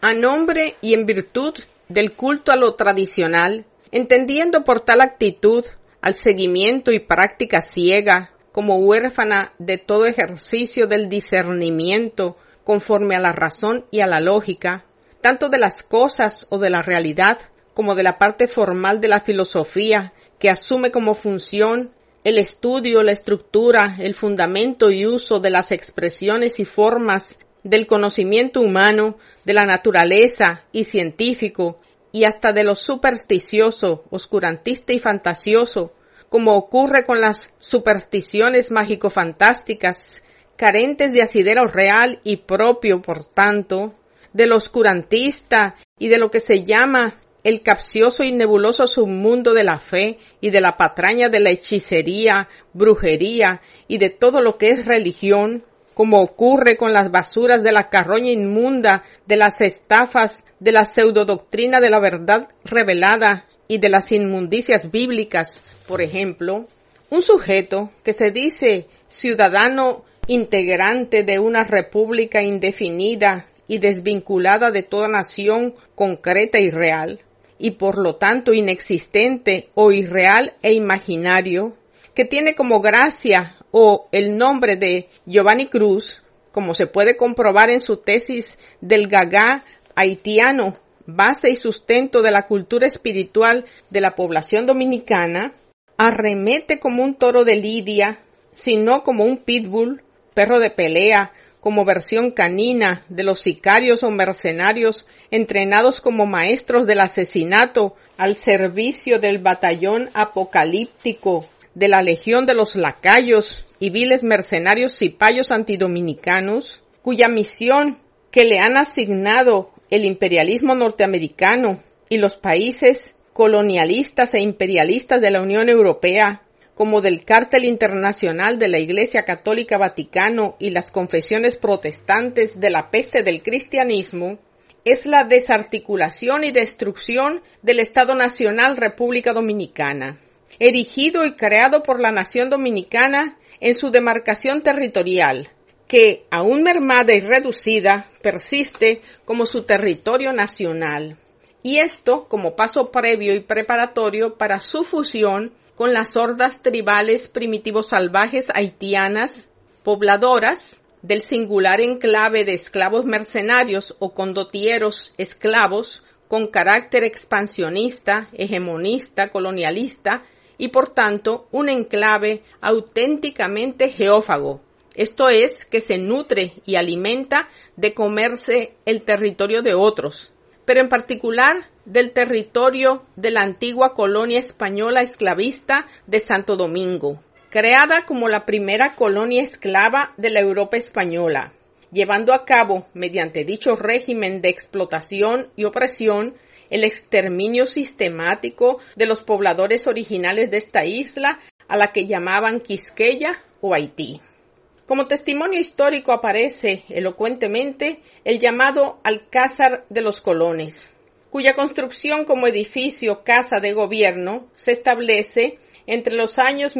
a nombre y en virtud del culto a lo tradicional, entendiendo por tal actitud al seguimiento y práctica ciega como huérfana de todo ejercicio del discernimiento conforme a la razón y a la lógica, tanto de las cosas o de la realidad, como de la parte formal de la filosofía, que asume como función el estudio, la estructura, el fundamento y uso de las expresiones y formas del conocimiento humano, de la naturaleza y científico, y hasta de lo supersticioso, oscurantista y fantasioso, como ocurre con las supersticiones mágico-fantásticas, carentes de asidero real y propio, por tanto, del oscurantista y de lo que se llama el capcioso y nebuloso submundo de la fe y de la patraña de la hechicería, brujería y de todo lo que es religión, como ocurre con las basuras de la carroña inmunda, de las estafas, de la pseudodoctrina de la verdad revelada y de las inmundicias bíblicas. Por ejemplo, un sujeto que se dice ciudadano integrante de una república indefinida y desvinculada de toda nación concreta y real, y por lo tanto inexistente o irreal e imaginario, que tiene como gracia o el nombre de Giovanni Cruz, como se puede comprobar en su tesis del Gagá haitiano, base y sustento de la cultura espiritual de la población dominicana, arremete como un toro de lidia, sino como un pitbull, perro de pelea, como versión canina de los sicarios o mercenarios entrenados como maestros del asesinato al servicio del batallón apocalíptico de la legión de los lacayos y viles mercenarios cipayos antidominicanos, cuya misión que le han asignado el imperialismo norteamericano y los países colonialistas e imperialistas de la Unión Europea, como del Cártel Internacional de la Iglesia Católica Vaticano y las confesiones protestantes de la peste del cristianismo, es la desarticulación y destrucción del Estado Nacional República Dominicana, erigido y creado por la nación dominicana en su demarcación territorial, que, aún mermada y reducida, persiste como su territorio nacional. Y esto como paso previo y preparatorio para su fusión con las hordas tribales primitivos salvajes haitianas, pobladoras del singular enclave de esclavos mercenarios o condotieros esclavos con carácter expansionista, hegemonista, colonialista y por tanto un enclave auténticamente geófago. Esto es, que se nutre y alimenta de comerse el territorio de otros, pero en particular del territorio de la antigua colonia española esclavista de Santo Domingo, creada como la primera colonia esclava de la Europa española, llevando a cabo, mediante dicho régimen de explotación y opresión, el exterminio sistemático de los pobladores originales de esta isla, a la que llamaban Quisqueya o Haití. Como testimonio histórico aparece elocuentemente el llamado Alcázar de los Colones, cuya construcción como edificio casa de gobierno se establece entre los años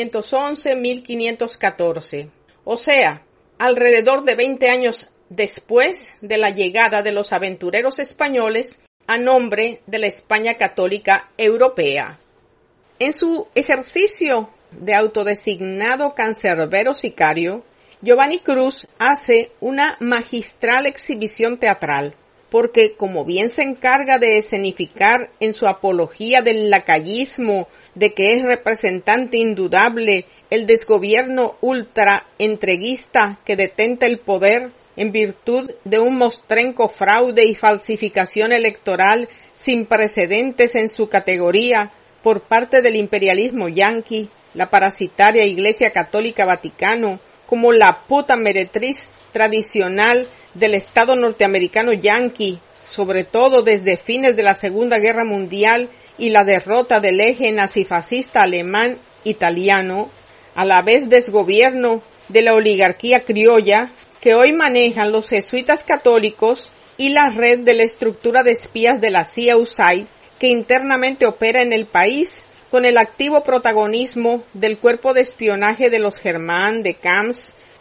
1511-1514, o sea, alrededor de 20 años después de la llegada de los aventureros españoles a nombre de la España católica europea. En su ejercicio de autodesignado cancerbero sicario, Giovanni Cruz hace una magistral exhibición teatral, porque como bien se encarga de escenificar en su apología del lacayismo, de que es representante indudable el desgobierno ultraentreguista que detenta el poder en virtud de un mostrenco fraude y falsificación electoral sin precedentes en su categoría por parte del imperialismo yanqui, la parasitaria Iglesia Católica Vaticano, como la puta meretriz tradicional del Estado norteamericano yanqui, sobre todo desde fines de la Segunda Guerra Mundial y la derrota del eje nazifascista alemán-italiano, a la vez desgobierno de la oligarquía criolla que hoy manejan los jesuitas católicos y la red de la estructura de espías de la CIA USAID que internamente opera en el país con el activo protagonismo del cuerpo de espionaje de los Germán, de Camps,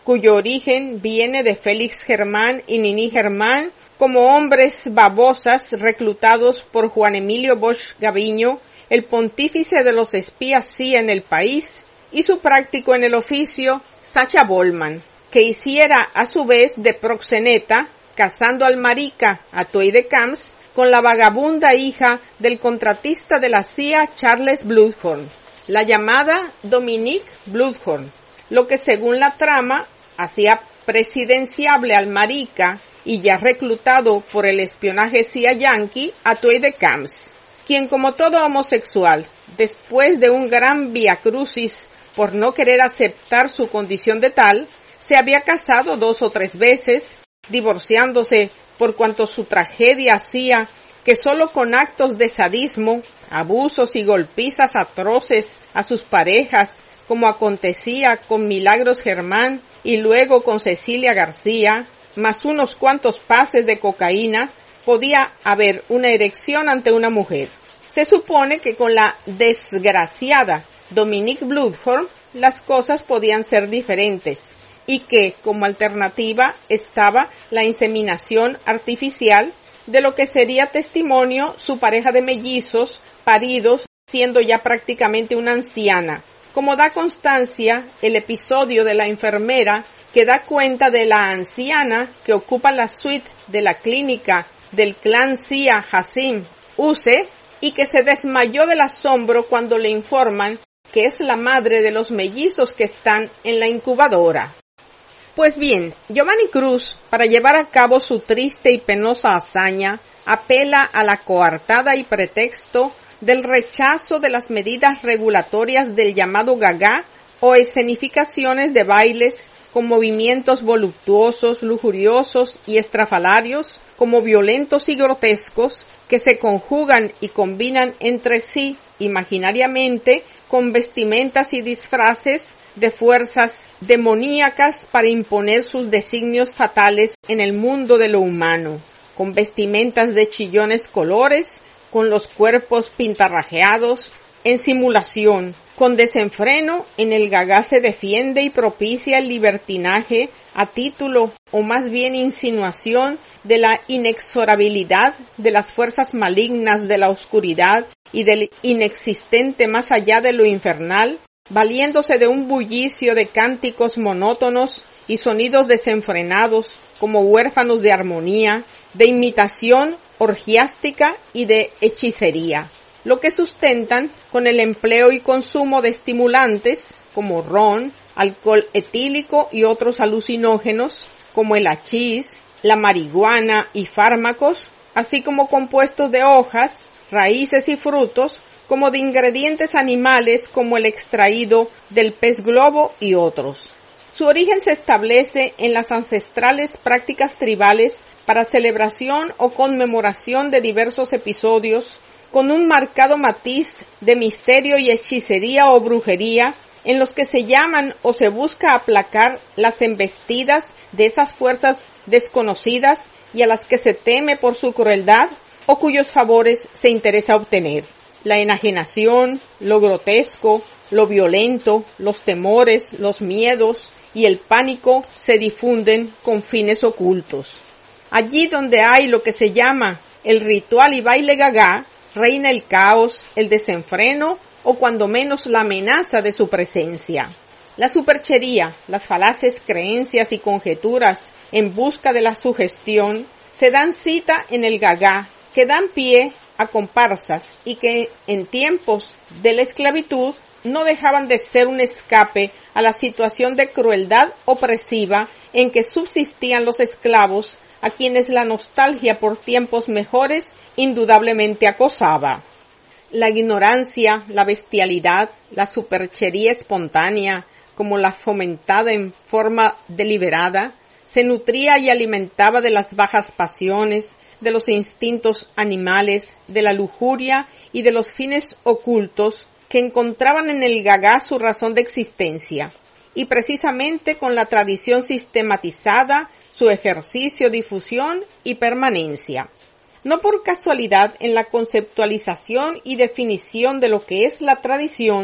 cuyo origen viene de Félix Germán y Nini Germán, como hombres babosas reclutados por Juan Emilio Bosch Gaviño, el pontífice de los espías CIA en el país, y su práctico en el oficio, Sacha Bollman, que hiciera a su vez de proxeneta, casando al marica Atuey de Camps con la vagabunda hija del contratista de la CIA Charles Bluhdorn, la llamada Dominique Bluhdorn, lo que según la trama hacía presidenciable al marica y ya reclutado por el espionaje CIA yanqui Atuey de Camps, quien como todo homosexual, después de un gran viacrucis por no querer aceptar su condición de tal, se había casado 2 o 3 veces, divorciándose por cuanto su tragedia hacía que solo con actos de sadismo, abusos y golpizas atroces a sus parejas, como acontecía con Milagros Germán y luego con Cecilia García, más unos cuantos pases de cocaína, podía haber una erección ante una mujer. Se supone que con la desgraciada Dominique Bluhdorn las cosas podían ser diferentes y que como alternativa estaba la inseminación artificial, de lo que sería testimonio su pareja de mellizos paridos siendo ya prácticamente una anciana, como da constancia el episodio de la enfermera que da cuenta de la anciana que ocupa la suite de la clínica del clan CIA Hassim Use y que se desmayó del asombro cuando le informan que es la madre de los mellizos que están en la incubadora. Pues bien, Giovanni Cruz, para llevar a cabo su triste y penosa hazaña, apela a la coartada y pretexto del rechazo de las medidas regulatorias del llamado Gaga o escenificaciones de bailes con movimientos voluptuosos, lujuriosos y estrafalarios, como violentos y grotescos, que se conjugan y combinan entre sí imaginariamente con vestimentas y disfraces de fuerzas demoníacas para imponer sus designios fatales en el mundo de lo humano, con vestimentas de chillones colores, con los cuerpos pintarrajeados, en simulación, con desenfreno, en el Gaga se defiende y propicia el libertinaje a título, o más bien insinuación, de la inexorabilidad de las fuerzas malignas de la oscuridad y del inexistente más allá de lo infernal, valiéndose de un bullicio de cánticos monótonos y sonidos desenfrenados como huérfanos de armonía, de imitación orgiástica y de hechicería, lo que sustentan con el empleo y consumo de estimulantes como ron, alcohol etílico y otros alucinógenos como el hachís, la marihuana y fármacos, así como compuestos de hojas, raíces y frutos, como de ingredientes animales como el extraído del pez globo y otros. Su origen se establece en las ancestrales prácticas tribales para celebración o conmemoración de diversos episodios, con un marcado matiz de misterio y hechicería o brujería, en los que se llaman o se busca aplacar las embestidas de esas fuerzas desconocidas y a las que se teme por su crueldad o cuyos favores se interesa obtener. La enajenación, lo grotesco, lo violento, los temores, los miedos y el pánico se difunden con fines ocultos. Allí donde hay lo que se llama el ritual y baile Gaga, reina el caos, el desenfreno o cuando menos la amenaza de su presencia. La superchería, las falaces creencias y conjeturas en busca de la sugestión se dan cita en el Gaga, que dan pie a comparsas y que en tiempos de la esclavitud no dejaban de ser un escape a la situación de crueldad opresiva en que subsistían los esclavos, a quienes la nostalgia por tiempos mejores indudablemente acosaba. La ignorancia, la bestialidad, la superchería espontánea, como la fomentada en forma deliberada, se nutría y alimentaba de las bajas pasiones, de los instintos animales, de la lujuria y de los fines ocultos que encontraban en el Gaga su razón de existencia, y precisamente con la tradición sistematizada, su ejercicio, difusión y permanencia. No por casualidad en la conceptualización y definición de lo que es la tradición,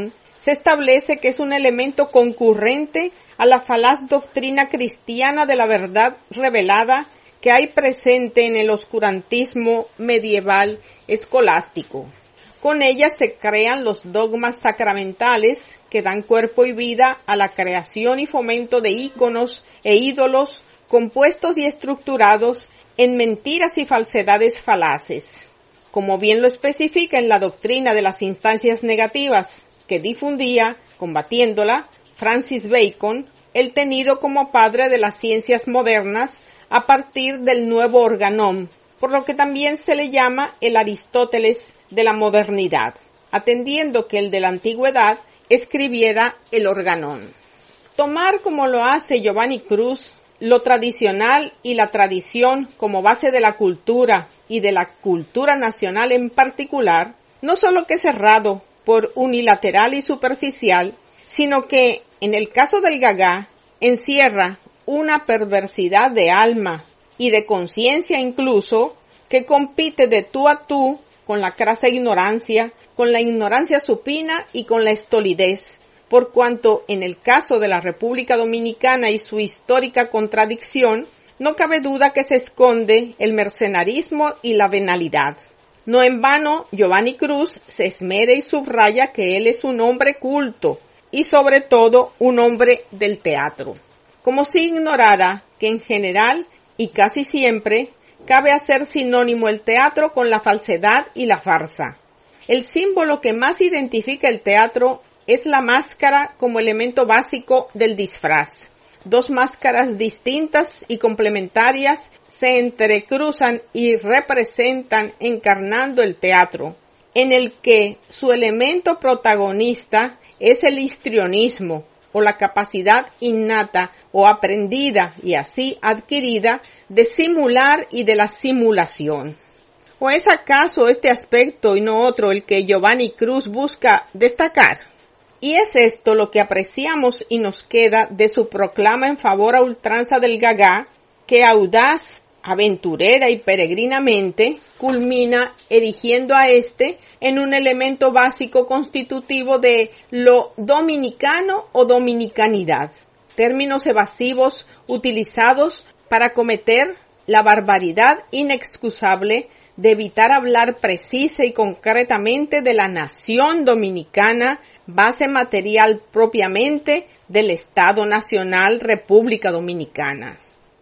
se establece que es un elemento concurrente a la falaz doctrina cristiana de la verdad revelada que hay presente en el oscurantismo medieval escolástico. Con ella se crean los dogmas sacramentales que dan cuerpo y vida a la creación y fomento de íconos e ídolos compuestos y estructurados en mentiras y falsedades falaces, como bien lo especifica en la doctrina de las instancias negativas que difundía, combatiéndola, Francis Bacon, el tenido como padre de las ciencias modernas a partir del nuevo organón, por lo que también se le llama el Aristóteles de la modernidad, atendiendo que el de la antigüedad escribiera el organón. Tomar, como lo hace Giovanni Cruz, lo tradicional y la tradición como base de la cultura y de la cultura nacional en particular, no solo que es errado por unilateral y superficial, sino que, en el caso del Gagá, encierra una perversidad de alma y de conciencia incluso, que compite de tú a tú con la crasa ignorancia, con la ignorancia supina y con la estolidez, por cuanto en el caso de la República Dominicana y su histórica contradicción, no cabe duda que se esconde el mercenarismo y la venalidad. No en vano, Giovanni Cruz se esmera y subraya que él es un hombre culto y sobre todo un hombre del teatro, como si ignorara que en general y casi siempre cabe hacer sinónimo el teatro con la falsedad y la farsa. El símbolo que más identifica el teatro es la máscara como elemento básico del disfraz. Dos máscaras distintas y complementarias se entrecruzan y representan encarnando el teatro, en el que su elemento protagonista es el histrionismo, o la capacidad innata o aprendida y así adquirida de simular y de la simulación. ¿O es acaso este aspecto y no otro el que Giovanni Cruz busca destacar? Y es esto lo que apreciamos y nos queda de su proclama en favor a ultranza del Gagá, que audaz, aventurera y peregrinamente culmina erigiendo a este en un elemento básico constitutivo de lo dominicano o dominicanidad, términos evasivos utilizados para cometer la barbaridad inexcusable de evitar hablar precisa y concretamente de la nación dominicana, base material propiamente del Estado Nacional República Dominicana.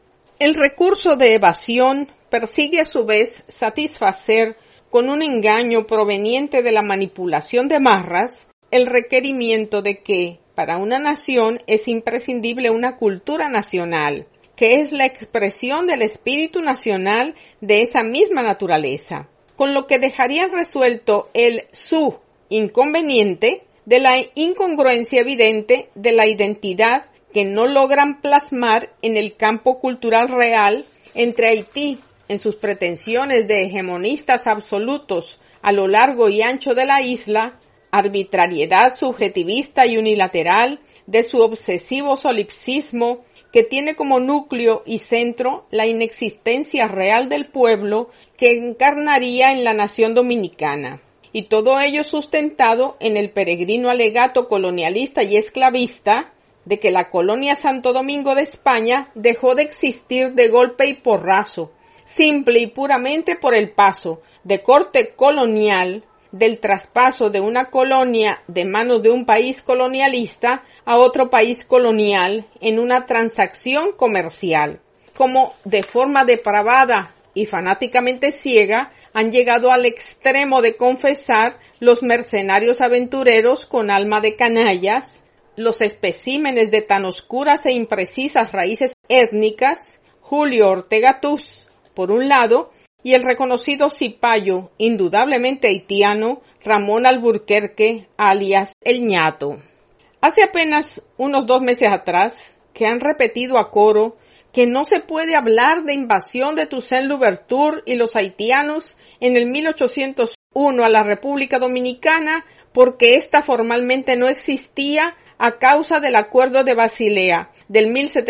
El recurso de evasión persigue a su vez satisfacer con un engaño proveniente de la manipulación de masas el requerimiento de que para una nación es imprescindible una cultura nacional, que es la expresión del espíritu nacional de esa misma naturaleza, con lo que dejarían resuelto el su inconveniente de la incongruencia evidente de la identidad que no logran plasmar en el campo cultural real entre Haití, en sus pretensiones de hegemonistas absolutos a lo largo y ancho de la isla, arbitrariedad subjetivista y unilateral de su obsesivo solipsismo que tiene como núcleo y centro la inexistencia real del pueblo que encarnaría en la nación dominicana. Y todo ello sustentado en el peregrino alegato colonialista y esclavista de que la colonia Santo Domingo de España dejó de existir de golpe y porrazo, simple y puramente por el paso de corte colonial del traspaso de una colonia de manos de un país colonialista a otro país colonial en una transacción comercial, como de forma depravada y fanáticamente ciega han llegado al extremo de confesar los mercenarios aventureros con alma de canallas, los especímenes de tan oscuras e imprecisas raíces étnicas, Julio Ortega Tuz, por un lado, y el reconocido cipayo, indudablemente haitiano, Ramón Alburquerque, alias El Ñato. Hace apenas unos 2 meses atrás, que han repetido a coro que no se puede hablar de invasión de Toussaint Louverture y los haitianos en el 1801 a la República Dominicana porque ésta formalmente no existía a causa del Acuerdo de Basilea del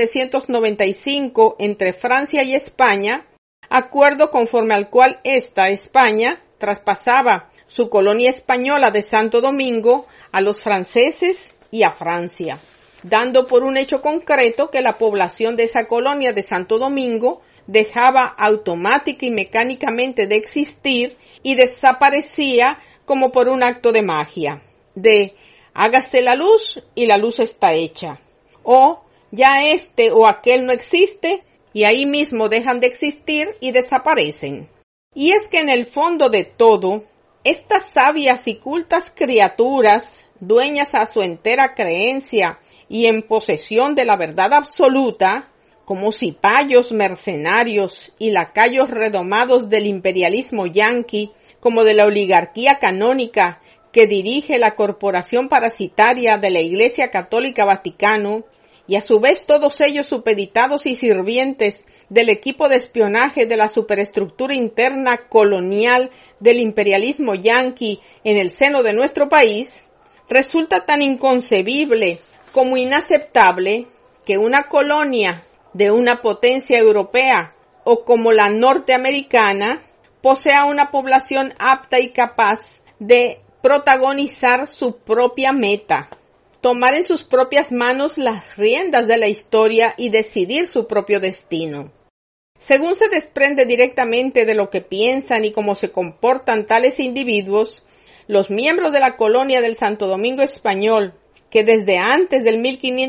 1795 entre Francia y España, acuerdo conforme al cual esta España traspasaba su colonia española de Santo Domingo a los franceses y a Francia, dando por un hecho concreto que la población de esa colonia de Santo Domingo dejaba automática y mecánicamente de existir y desaparecía como por un acto de magia, de hágase la luz y la luz está hecha, o ya este o aquel no existe y ahí mismo dejan de existir y desaparecen. Y es que en el fondo de todo, estas sabias y cultas criaturas, dueñas a su entera creencia y en posesión de la verdad absoluta, como cipayos mercenarios y lacayos redomados del imperialismo yanqui, como de la oligarquía canónica que dirige la corporación parasitaria de la Iglesia Católica Vaticano, y a su vez todos ellos supeditados y sirvientes del equipo de espionaje de la superestructura interna colonial del imperialismo yanqui en el seno de nuestro país, resulta tan inconcebible como inaceptable que una colonia de una potencia europea o como la norteamericana posea una población apta y capaz de protagonizar su propia meta, tomar en sus propias manos las riendas de la historia y decidir su propio destino. Según se desprende directamente de lo que piensan y cómo se comportan tales individuos, los miembros de la colonia del Santo Domingo Español, que desde antes del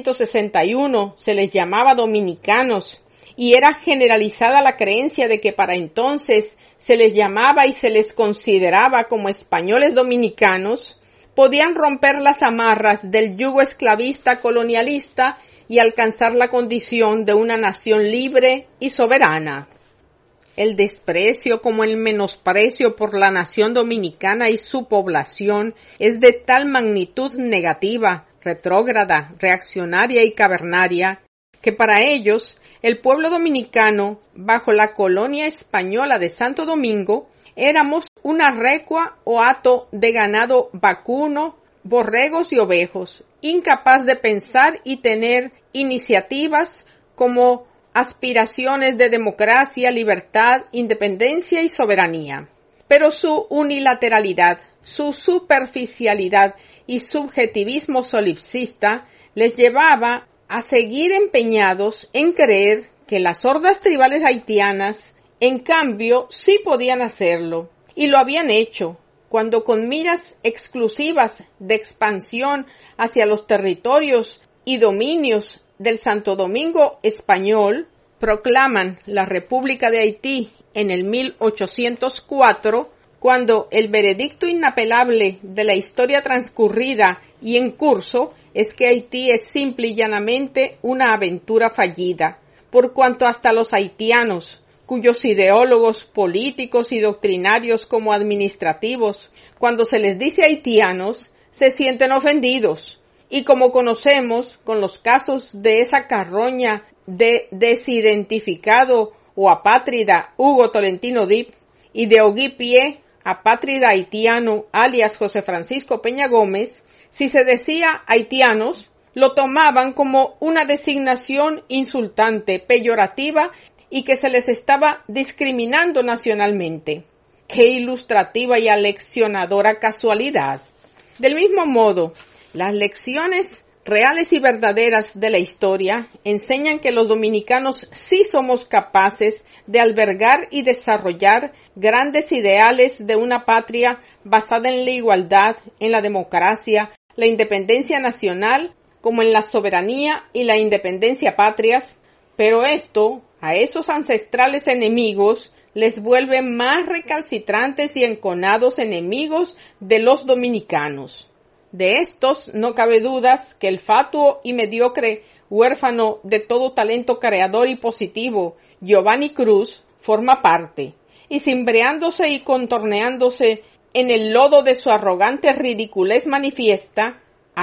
1561 se les llamaba dominicanos, y era generalizada la creencia de que para entonces se les llamaba y se les consideraba como españoles dominicanos, podían romper las amarras del yugo esclavista colonialista y alcanzar la condición de una nación libre y soberana. El desprecio como el menosprecio por la nación dominicana y su población es de tal magnitud negativa, retrógrada, reaccionaria y cavernaria, que para ellos el pueblo dominicano, bajo la colonia española de Santo Domingo, éramos una recua o hato de ganado vacuno, borregos y ovejos, incapaz de pensar y tener iniciativas como aspiraciones de democracia, libertad, independencia y soberanía. Pero su unilateralidad, su superficialidad y subjetivismo solipsista les llevaba a seguir empeñados en creer que las hordas tribales haitianas, en cambio, sí podían hacerlo, y lo habían hecho, cuando con miras exclusivas de expansión hacia los territorios y dominios del Santo Domingo Español, proclaman la República de Haití en el 1804, cuando el veredicto inapelable de la historia transcurrida y en curso es que Haití es simple y llanamente una aventura fallida, por cuanto hasta los haitianos, cuyos ideólogos políticos y doctrinarios como administrativos, cuando se les dice haitianos, se sienten ofendidos, y como conocemos con los casos de esa carroña de desidentificado o apátrida Hugo Tolentino Dip y de Ogui Pie, apátrida haitiano alias José Francisco Peña Gómez, si se decía haitianos, lo tomaban como una designación insultante, peyorativa y que se les estaba discriminando nacionalmente. ¡Qué ilustrativa y aleccionadora casualidad! Del mismo modo, las lecciones reales y verdaderas de la historia enseñan que los dominicanos sí somos capaces de albergar y desarrollar grandes ideales de una patria basada en la igualdad, en la democracia, la independencia nacional, como en la soberanía y la independencia patrias, pero esto, a esos ancestrales enemigos, les vuelve más recalcitrantes y enconados enemigos de los dominicanos. De estos no cabe dudas que el fatuo y mediocre huérfano de todo talento creador y positivo, Giovanni Cruz, forma parte, y cimbreándose y contorneándose en el lodo de su arrogante ridiculez manifiesta,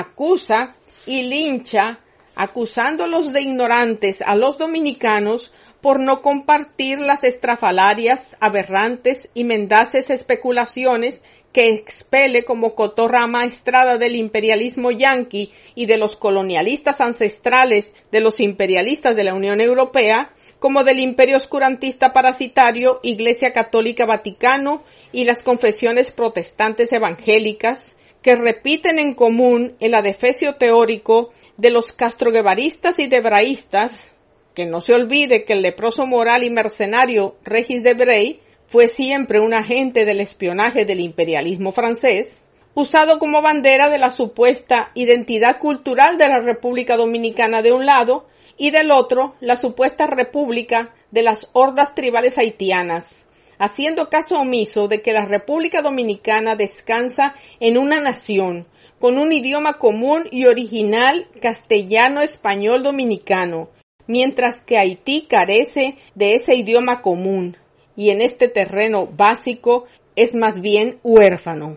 acusa y lincha, acusándolos de ignorantes a los dominicanos por no compartir las estrafalarias, aberrantes y mendaces especulaciones que expele como cotorra amaestrada del imperialismo yanqui y de los colonialistas ancestrales de los imperialistas de la Unión Europea, como del imperio oscurantista parasitario, Iglesia Católica Vaticano y las confesiones protestantes evangélicas, que repiten en común el adefesio teórico de los castroguevaristas y debraístas, que no se olvide que el leproso moral y mercenario Regis Debray fue siempre un agente del espionaje del imperialismo francés, usado como bandera de la supuesta identidad cultural de la República Dominicana de un lado y del otro la supuesta república de las hordas tribales haitianas, haciendo caso omiso de que la República Dominicana descansa en una nación con un idioma común y original castellano-español dominicano, mientras que Haití carece de ese idioma común y en este terreno básico es más bien huérfano.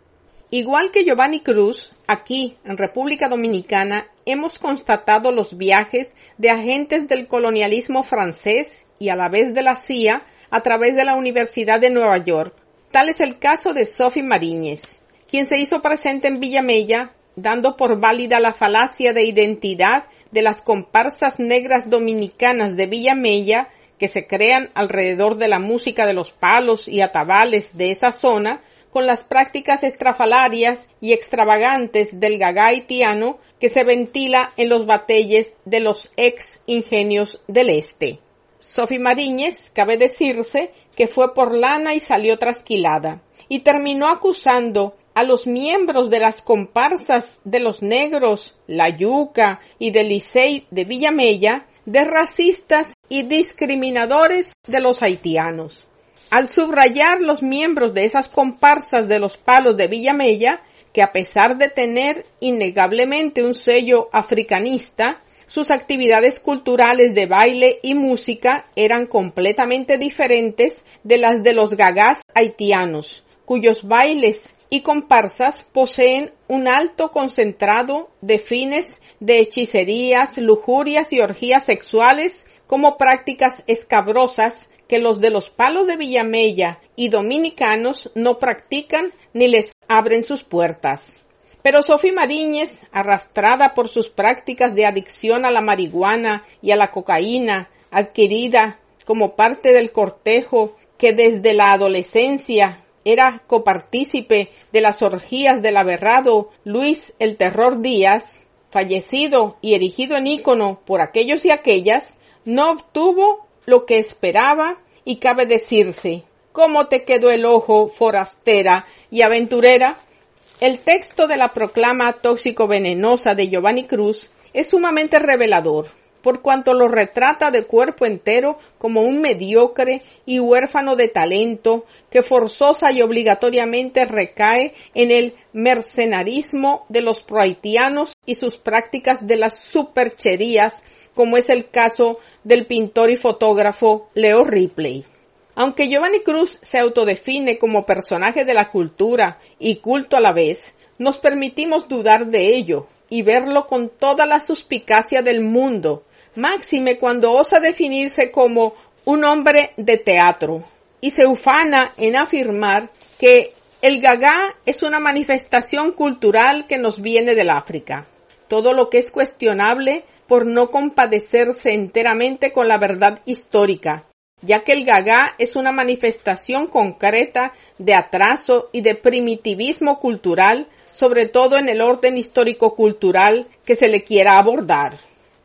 Igual que Giovanni Cruz, aquí en República Dominicana hemos constatado los viajes de agentes del colonialismo francés y a la vez de la CIA a través de la Universidad de Nueva York. Tal es el caso de Sophie Mariñez, quien se hizo presente en Villamella, dando por válida la falacia de identidad de las comparsas negras dominicanas de Villamella que se crean alrededor de la música de los palos y atabales de esa zona, con las prácticas estrafalarias y extravagantes del gagá haitiano que se ventila en los batelles de los ex ingenios del este. Sophie Mariñez, cabe decirse que fue por lana y salió trasquilada, y terminó acusando a los miembros de las comparsas de los negros, La Yuca y del Licey de Villamella de racistas y discriminadores de los haitianos. Al subrayar los miembros de esas comparsas de los palos de Villamella, que a pesar de tener innegablemente un sello africanista, sus actividades culturales de baile y música eran completamente diferentes de las de los gagás haitianos, cuyos bailes y comparsas poseen un alto concentrado de fines de hechicerías, lujurias y orgías sexuales como prácticas escabrosas que los de los palos de Villamella y dominicanos no practican ni les abren sus puertas. Pero Sophie Mariñez, arrastrada por sus prácticas de adicción a la marihuana y a la cocaína, adquirida como parte del cortejo que desde la adolescencia era copartícipe de las orgías del aberrado Luis el Terror Díaz, fallecido y erigido en ícono por aquellos y aquellas, no obtuvo lo que esperaba y cabe decirse, ¿cómo te quedó el ojo, forastera y aventurera? El texto de la proclama tóxico-venenosa de Giovanni Cruz es sumamente revelador, por cuanto lo retrata de cuerpo entero como un mediocre y huérfano de talento que forzosa y obligatoriamente recae en el mercenarismo de los prohaitianos y sus prácticas de las supercherías, como es el caso del pintor y fotógrafo Leo Ripley. Aunque Giovanni Cruz se autodefine como personaje de la cultura y culto a la vez, nos permitimos dudar de ello y verlo con toda la suspicacia del mundo, máxime cuando osa definirse como un hombre de teatro y se ufana en afirmar que el gagá es una manifestación cultural que nos viene del África. Todo lo que es cuestionable por no compadecerse enteramente con la verdad histórica, ya que el gagá es una manifestación concreta de atraso y de primitivismo cultural, sobre todo en el orden histórico-cultural que se le quiera abordar.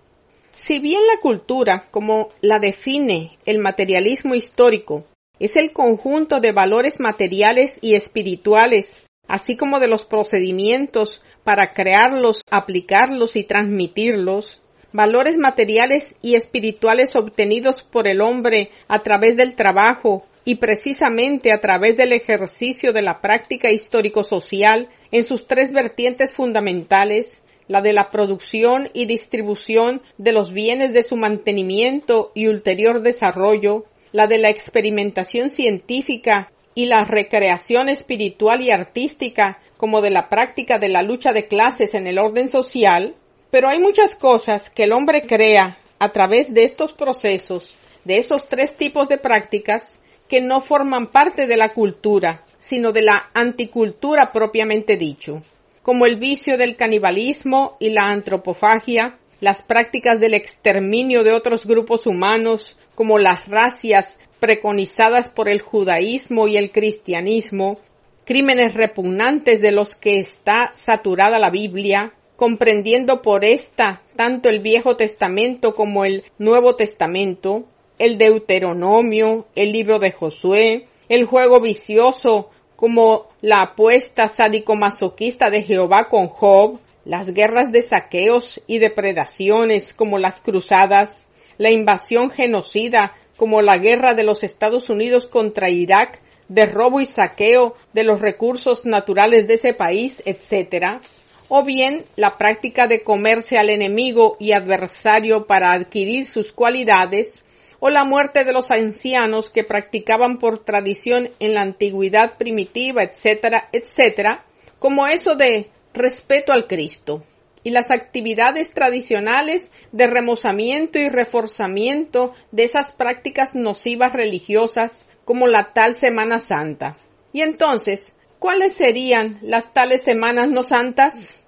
Si bien la cultura, como la define el materialismo histórico, es el conjunto de valores materiales y espirituales, así como de los procedimientos para crearlos, aplicarlos y transmitirlos, valores materiales y espirituales obtenidos por el hombre a través del trabajo y precisamente a través del ejercicio de la práctica histórico-social en sus tres vertientes fundamentales, la de la producción y distribución de los bienes de su mantenimiento y ulterior desarrollo, la de la experimentación científica y la recreación espiritual y artística, como de la práctica de la lucha de clases en el orden social. Pero hay muchas cosas que el hombre crea a través de estos procesos, de esos tres tipos de prácticas, que no forman parte de la cultura, sino de la anticultura propiamente dicho, como el vicio del canibalismo y la antropofagia, las prácticas del exterminio de otros grupos humanos, como las racias preconizadas por el judaísmo y el cristianismo, crímenes repugnantes de los que está saturada la Biblia, comprendiendo por esta tanto el Viejo Testamento como el Nuevo Testamento, el Deuteronomio, el libro de Josué, el juego vicioso como la apuesta sádico-masoquista de Jehová con Job, las guerras de saqueos y depredaciones como las cruzadas, la invasión genocida como la guerra de los Estados Unidos contra Irak, de robo y saqueo de los recursos naturales de ese país, etc., o bien la práctica de comerse al enemigo y adversario para adquirir sus cualidades, o la muerte de los ancianos que practicaban por tradición en la antigüedad primitiva, etcétera, etcétera, como eso de respeto al Cristo, y las actividades tradicionales de remozamiento y reforzamiento de esas prácticas nocivas religiosas como la tal Semana Santa. Y entonces, ¿cuáles serían las tales semanas no santas?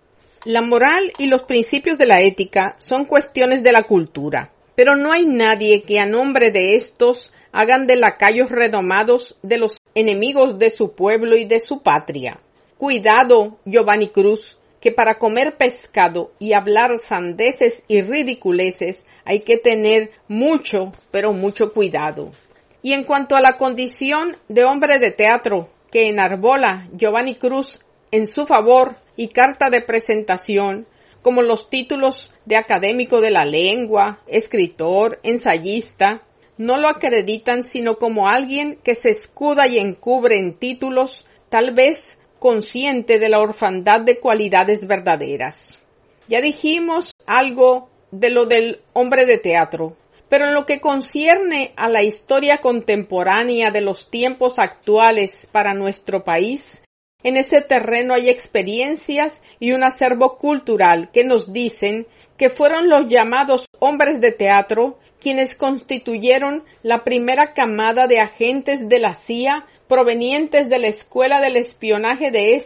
La moral y los principios de la ética son cuestiones de la cultura, pero no hay nadie que a nombre de estos hagan de lacayos redomados de los enemigos de su pueblo y de su patria. Cuidado, Giovanni Cruz, que para comer pescado y hablar sandeces y ridiculeces hay que tener mucho, pero mucho cuidado. Y en cuanto a la condición de hombre de teatro que enarbola Giovanni Cruz en su favor y carta de presentación, como los títulos de académico de la lengua, escritor, ensayista, no lo acreditan sino como alguien que se escuda y encubre en títulos, tal vez consciente de la orfandad de cualidades verdaderas. Ya dijimos algo de lo del hombre de teatro, pero en lo que concierne a la historia contemporánea de los tiempos actuales para nuestro país, en ese terreno hay experiencias y un acervo cultural que nos dicen que fueron los llamados hombres de teatro quienes constituyeron la primera camada de agentes de la CIA provenientes de la Escuela del Espionaje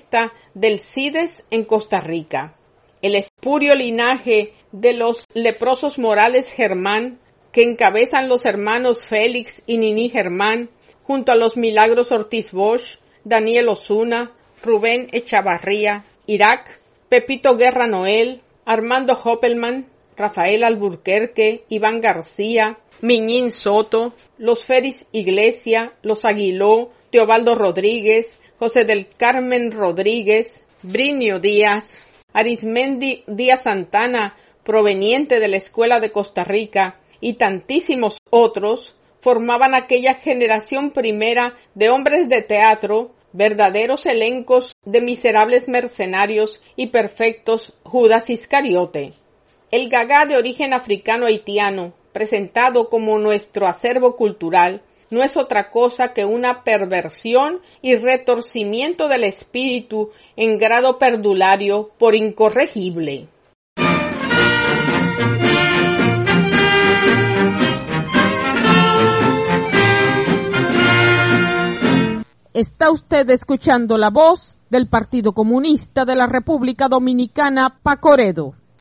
del CIDES en Costa Rica. El espurio linaje de los leprosos Morales Germán, que encabezan los hermanos Félix y Nini Germán, junto a los Milagros Ortiz Bosch, Daniel Osuna, Rubén Echavarría, Irak, Pepito Guerra Noel, Armando Hoppelman, Rafael Alburquerque, Iván García, Miñín Soto, los Félix Iglesia, los Aguiló, Teobaldo Rodríguez, José del Carmen Rodríguez, Brinio Díaz, Arizmendi Díaz Santana, proveniente de la Escuela de Costa Rica, y tantísimos otros, formaban aquella generación primera de hombres de teatro, verdaderos elencos de miserables mercenarios y perfectos Judas Iscariote. El gagá de origen africano-haitiano, presentado como nuestro acervo cultural, no es otra cosa que una perversión y retorcimiento del espíritu en grado perdulario por incorregible. Está usted escuchando la voz del Partido Comunista de la República Dominicana, Pacoredo.